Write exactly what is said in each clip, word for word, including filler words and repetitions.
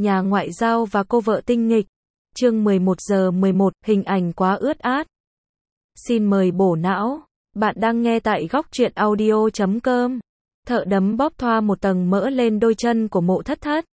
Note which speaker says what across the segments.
Speaker 1: Nhà ngoại giao và cô vợ tinh nghịch. Chương mười một giờ mười một, hình ảnh quá ướt át. Xin mời bổ não. Bạn đang nghe tại góc truyện audio chấm com. Thợ đấm bóp thoa một tầng mỡ lên đôi chân của Mộ Thất Thất.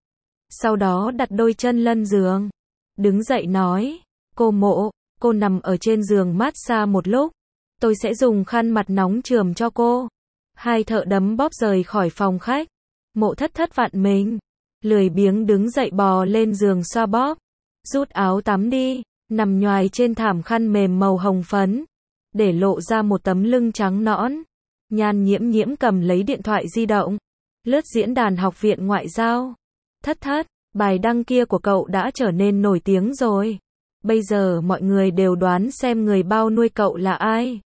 Speaker 1: Sau đó đặt đôi chân lân giường. Đứng dậy nói, cô Mộ, cô nằm ở trên giường mát xa một lúc. Tôi sẽ dùng khăn mặt nóng chườm cho cô. Hai thợ đấm bóp rời khỏi phòng khách. Mộ Thất Thất vặn mình, lười biếng đứng dậy bò lên giường xoa bóp. Rút áo tắm đi, nằm nhoài trên thảm khăn mềm màu hồng phấn, để lộ ra một tấm lưng trắng nõn. Nhan Nhiễm Nhiễm cầm lấy điện thoại di động, lướt diễn đàn Học viện Ngoại giao. Thất Thất, bài đăng kia của cậu đã trở nên nổi tiếng rồi. Bây giờ mọi người đều đoán xem người bao nuôi cậu là ai.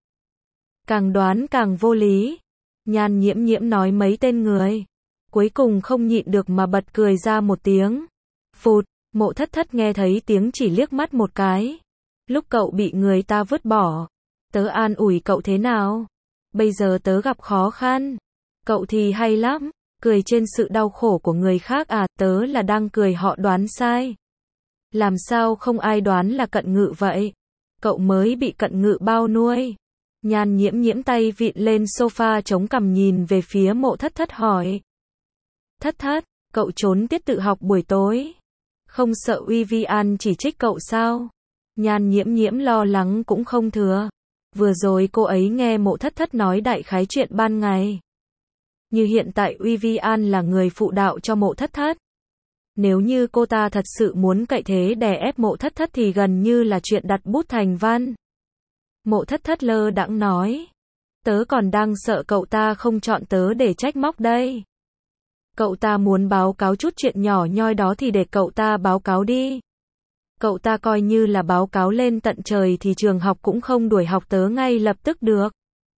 Speaker 1: Càng đoán càng vô lý. Nhan Nhiễm Nhiễm nói mấy tên người. Cuối cùng không nhịn được mà bật cười ra một tiếng. Phụt, Mộ Thất Thất nghe thấy tiếng chỉ liếc mắt một cái. Lúc cậu bị người ta vứt bỏ, tớ an ủi cậu thế nào? Bây giờ tớ gặp khó khăn. Cậu thì hay lắm, cười trên sự đau khổ của người khác à, tớ là đang cười họ đoán sai. Làm sao không ai đoán là Cận Ngự vậy? Cậu mới bị Cận Ngự bao nuôi. Nhan Nhiễm Nhiễm tay vịn lên sofa chống cằm nhìn về phía Mộ Thất Thất hỏi. Thất Thất, cậu trốn tiết tự học buổi tối. Không sợ Vivian chỉ trích cậu sao? Nhan Nhiễm Nhiễm lo lắng cũng không thừa. Vừa rồi cô ấy nghe Mộ Thất Thất nói đại khái chuyện ban ngày. Như hiện tại Vivian là người phụ đạo cho Mộ Thất Thất. Nếu như cô ta thật sự muốn cậy thế đè ép Mộ Thất Thất thì gần như là chuyện đặt bút thành văn. Mộ Thất Thất lơ đãng nói. Tớ còn đang sợ cậu ta không chọn tớ để trách móc đây. Cậu ta muốn báo cáo chút chuyện nhỏ nhoi đó thì để cậu ta báo cáo đi. Cậu ta coi như là báo cáo lên tận trời thì trường học cũng không đuổi học tớ ngay lập tức được.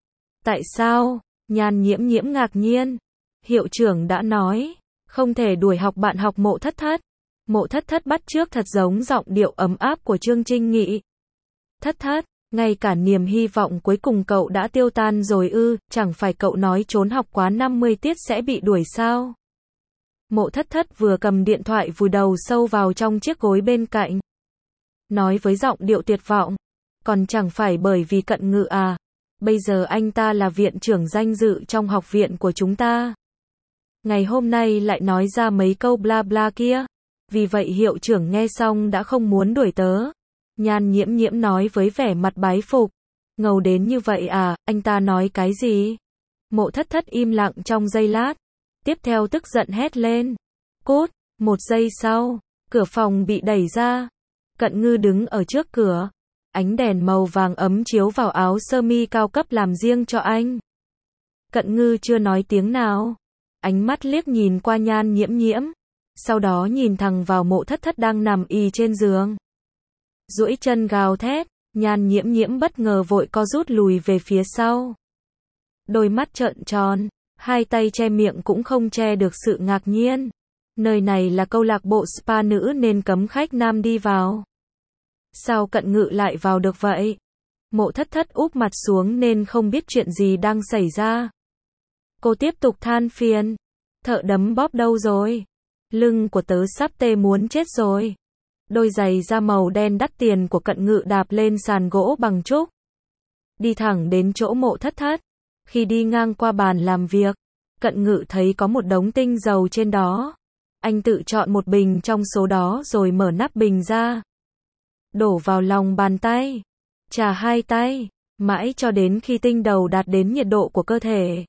Speaker 1: Tại sao? Nhan Nhiễm Nhiễm ngạc nhiên. Hiệu trưởng đã nói, không thể đuổi học bạn học Mộ Thất Thất. Mộ Thất Thất bắt chước thật giống giọng điệu ấm áp của Trương Trinh Nghị. Thất Thất, ngay cả niềm hy vọng cuối cùng cậu đã tiêu tan rồi ư, chẳng phải cậu nói trốn học quá năm mươi tiết sẽ bị đuổi sao? Mộ Thất Thất vừa cầm điện thoại vùi đầu sâu vào trong chiếc gối bên cạnh. Nói với giọng điệu tuyệt vọng. Còn chẳng phải bởi vì Cận Ngự à. Bây giờ anh ta là viện trưởng danh dự trong học viện của chúng ta. Ngày hôm nay lại nói ra mấy câu bla bla kia. Vì vậy hiệu trưởng nghe xong đã không muốn đuổi tớ. Nhan Nhiễm Nhiễm nói với vẻ mặt bái phục. Ngầu đến như vậy à, anh ta nói cái gì? Mộ Thất Thất im lặng trong giây lát. Tiếp theo tức giận hét lên. Cút, một giây sau, cửa phòng bị đẩy ra. Cận Ngư đứng ở trước cửa. Ánh đèn màu vàng ấm chiếu vào áo sơ mi cao cấp làm riêng cho anh. Cận Ngư chưa nói tiếng nào. Ánh mắt liếc nhìn qua Nhan Nhiễm Nhiễm. Sau đó nhìn thẳng vào Mộ Thất Thất đang nằm ì trên giường. Duỗi chân gào thét. Nhan Nhiễm Nhiễm bất ngờ vội co rút lùi về phía sau. Đôi mắt trợn tròn. Hai tay che miệng cũng không che được sự ngạc nhiên. Nơi này là câu lạc bộ spa nữ nên cấm khách nam đi vào. Sao Cận Ngự lại vào được vậy? Mộ Thất Thất úp mặt xuống nên không biết chuyện gì đang xảy ra. Cô tiếp tục than phiền. Thợ đấm bóp đâu rồi? Lưng của tớ sắp tê muốn chết rồi. Đôi giày da màu đen đắt tiền của Cận Ngự đạp lên sàn gỗ bằng trúc. Đi thẳng đến chỗ Mộ Thất Thất. Khi đi ngang qua bàn làm việc, Cận Ngự thấy có một đống tinh dầu trên đó. Anh tự chọn một bình trong số đó rồi mở nắp bình ra. Đổ vào lòng bàn tay. Chà hai tay. Mãi cho đến khi tinh dầu đạt đến nhiệt độ của cơ thể.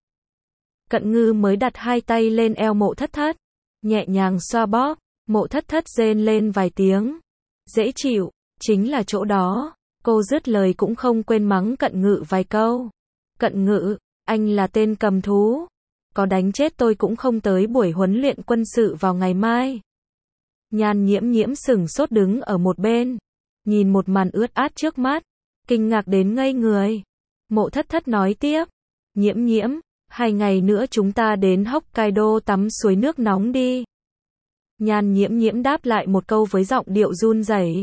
Speaker 1: Cận Ngư mới đặt hai tay lên eo Mộ Thất Thất. Nhẹ nhàng xoa bóp. Mộ Thất Thất rên lên vài tiếng. Dễ chịu. Chính là chỗ đó. Cô dứt lời cũng không quên mắng Cận Ngự vài câu. Cận Ngự, anh là tên cầm thú. Có đánh chết tôi cũng không tới buổi huấn luyện quân sự vào ngày mai. Nhan Nhiễm Nhiễm sững sốt đứng ở một bên. Nhìn một màn ướt át trước mắt. Kinh ngạc đến ngây người. Mộ Thất Thất nói tiếp. Nhiễm Nhiễm, hai ngày nữa chúng ta đến Hokkaido tắm suối nước nóng đi. Nhan Nhiễm Nhiễm đáp lại một câu với giọng điệu run rẩy.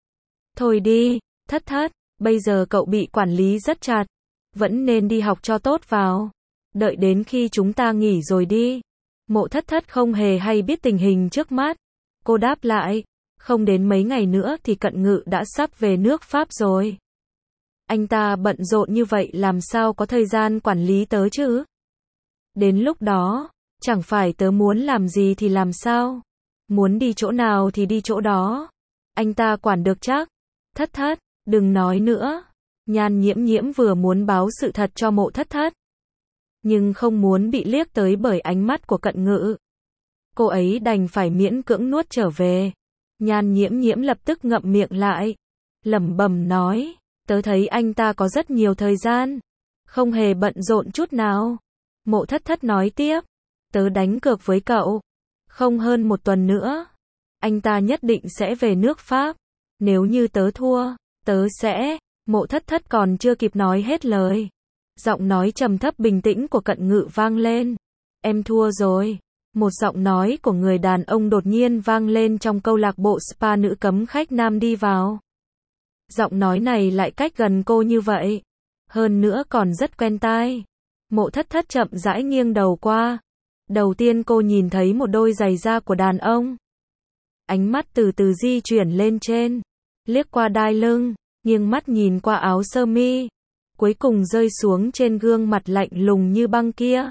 Speaker 1: Thôi đi, Thất Thất, bây giờ cậu bị quản lý rất chặt. Vẫn nên đi học cho tốt vào. Đợi đến khi chúng ta nghỉ rồi đi. Mộ Thất Thất không hề hay biết tình hình trước mắt. Cô đáp lại, không đến mấy ngày nữa thì Cận Ngự đã sắp về nước Pháp rồi. Anh ta bận rộn như vậy làm sao có thời gian quản lý tớ chứ? Đến lúc đó, chẳng phải tớ muốn làm gì thì làm sao? Muốn đi chỗ nào thì đi chỗ đó. Anh ta quản được chắc. Thất thất, đừng nói nữa. Nhan Nhiễm Nhiễm vừa muốn báo sự thật cho Mộ Thất Thất, nhưng không muốn bị liếc tới bởi ánh mắt của Cận Ngự. Cô ấy đành phải miễn cưỡng nuốt trở về. Nhan Nhiễm Nhiễm lập tức ngậm miệng lại, lẩm bẩm nói, tớ thấy anh ta có rất nhiều thời gian, không hề bận rộn chút nào. Mộ Thất Thất nói tiếp, tớ đánh cược với cậu, không hơn một tuần nữa, anh ta nhất định sẽ về nước Pháp. Nếu như tớ thua, tớ sẽ... Mộ Thất Thất còn chưa kịp nói hết lời, giọng nói trầm thấp bình tĩnh của Cận Ngự vang lên. Em thua rồi. Một giọng nói của người đàn ông đột nhiên vang lên trong câu lạc bộ spa nữ cấm khách nam đi vào. Giọng nói này lại cách gần cô như vậy, hơn nữa còn rất quen tai. Mộ Thất Thất chậm rãi nghiêng đầu qua. Đầu tiên cô nhìn thấy một đôi giày da của đàn ông. Ánh mắt từ từ di chuyển lên trên, liếc qua đai lưng, nghiêng mắt nhìn qua áo sơ mi, cuối cùng rơi xuống trên gương mặt lạnh lùng như băng kia.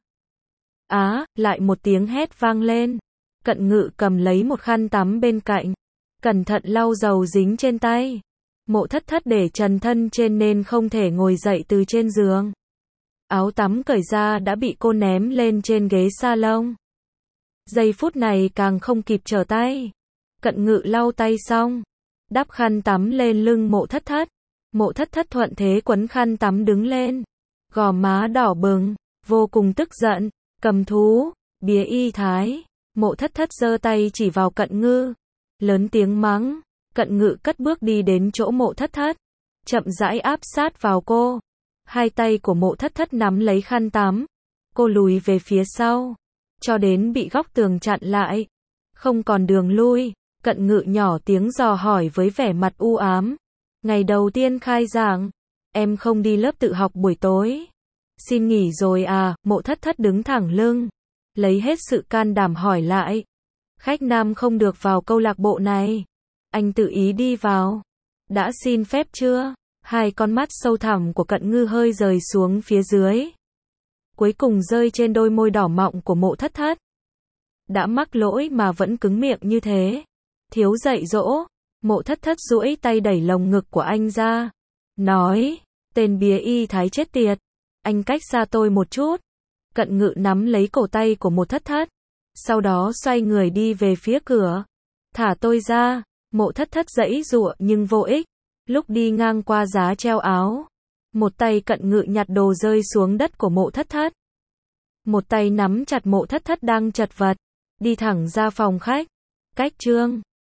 Speaker 1: Á, lại một tiếng hét vang lên. Cận Ngự cầm lấy một khăn tắm bên cạnh, cẩn thận lau dầu dính trên tay. Mộ Thất Thất để trần thân trên nên không thể ngồi dậy từ trên giường. Áo tắm cởi ra đã bị cô ném lên trên ghế salon. Giây phút này càng không kịp trở tay. Cận Ngự lau tay xong, đắp khăn tắm lên lưng Mộ Thất Thất. Mộ Thất Thất thuận thế quấn khăn tắm đứng lên, gò má đỏ bừng, vô cùng tức giận. Cầm thú, bía y thái. Mộ Thất Thất giơ tay chỉ vào Cận Ngự, lớn tiếng mắng. Cận Ngự cất bước đi đến chỗ Mộ Thất Thất, chậm rãi áp sát vào cô. Hai tay của Mộ Thất Thất nắm lấy khăn tắm, cô lùi về phía sau, cho đến bị góc tường chặn lại, không còn đường lui. Cận Ngự nhỏ tiếng dò hỏi với vẻ mặt u ám. Ngày đầu tiên khai giảng, em không đi lớp tự học buổi tối? Xin nghỉ rồi à? Mộ Thất Thất đứng thẳng lưng, lấy hết sự can đảm hỏi lại. Khách nam không được vào câu lạc bộ này. Anh tự ý đi vào. Đã xin phép chưa? Hai con mắt sâu thẳm của Cận Ngự hơi rời xuống phía dưới, cuối cùng rơi trên đôi môi đỏ mọng của Mộ Thất Thất. Đã mắc lỗi mà vẫn cứng miệng như thế. Thiếu dạy dỗ. Mộ Thất Thất duỗi tay đẩy lồng ngực của anh ra, nói, tên bía y thái chết tiệt, anh cách xa tôi một chút. Cận Ngự nắm lấy cổ tay của Mộ Thất Thất, sau đó xoay người đi về phía cửa. Thả tôi ra. Mộ Thất Thất giãy giụa nhưng vô ích. Lúc đi ngang qua giá treo áo, một tay Cận Ngự nhặt đồ rơi xuống đất của Mộ Thất Thất, một tay nắm chặt Mộ Thất Thất đang chật vật, đi thẳng ra phòng khách. Cách chương